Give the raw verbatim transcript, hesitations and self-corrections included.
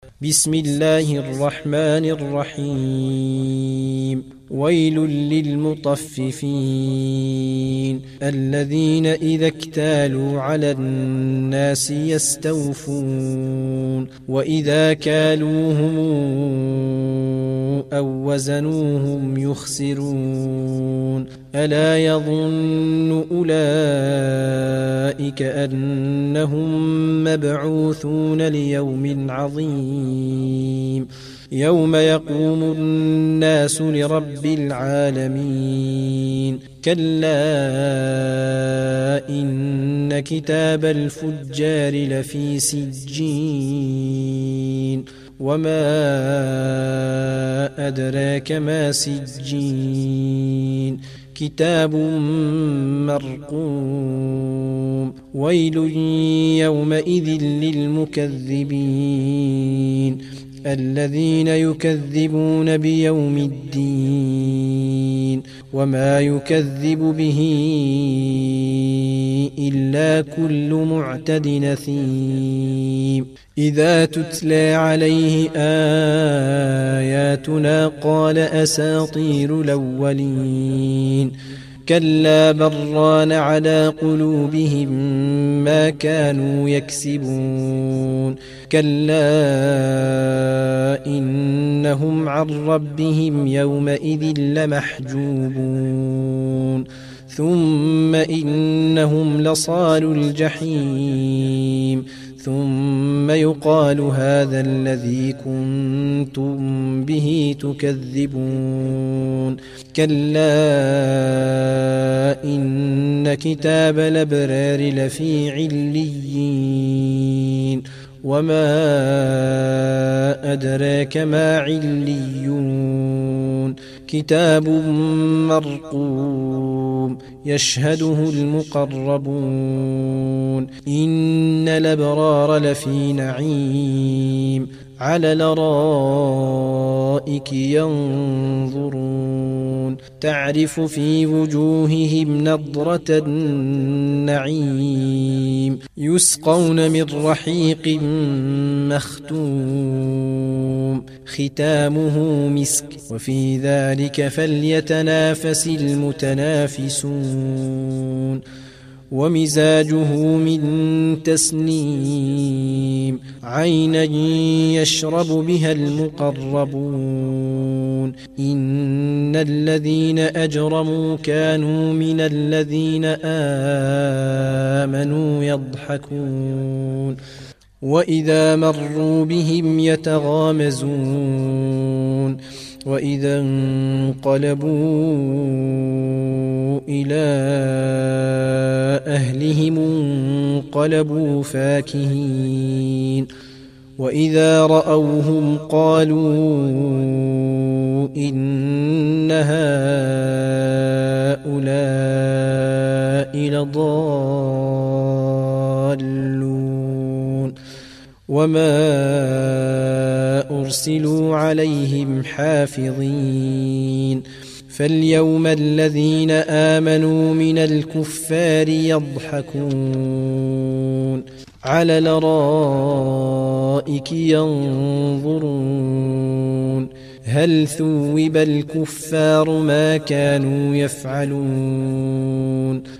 بسم الله الرحمن الرحيم. ويل للمطففين الذين إذا اكتالوا على الناس يستوفون وإذا كالوهم أو وزنوهم يخسرون ألا يظن أولئك أنهم مبعوثون ليوم عظيم يوم يقوم الناس لرب العالمين كلا إن كتاب الفجار لفي سجين وما أدراك ما سجين كتاب مرقوم ويل يومئذ للمكذبين الذين يكذبون بيوم الدين وما يكذب به إلا كل معتد نثيم إذا تتلى عليه آياتنا قال أساطير الأولين كلا بران على قلوبهم ما كانوا يكسبون كلا إنهم عن ربهم يومئذ لمحجوبون ثم إنهم لصالو الجحيم ثم يقال هذا الذي كنتم به تكذبون كلا إن كتاب الأبرار لفي عليين وما أدراك ما عليون كتاب مرقوم يشهده المقربون إن الأبرار لفي نعيم على الأرائك ينظرون تعرف في وجوههم نضرة النعيم يسقون من رحيق مختوم ختامه مسك وفي ذلك فليتنافس المتنافسون ومزاجه من تسنيم عينا يشرب بها المقربون إن الذين أجرموا كانوا من الذين آمنوا يضحكون وإذا مروا بهم يتغامزون وإذا انقلبوا إلى أهلهم انقلبوا فاكهين وإذا رأوهم قالوا إن هؤلاء لضالون وما أرسلوا عليهم حافظين فاليوم الذين آمنوا من الكفار يضحكون على الأرائك ينظرون هل ثوب الكفار ما كانوا يفعلون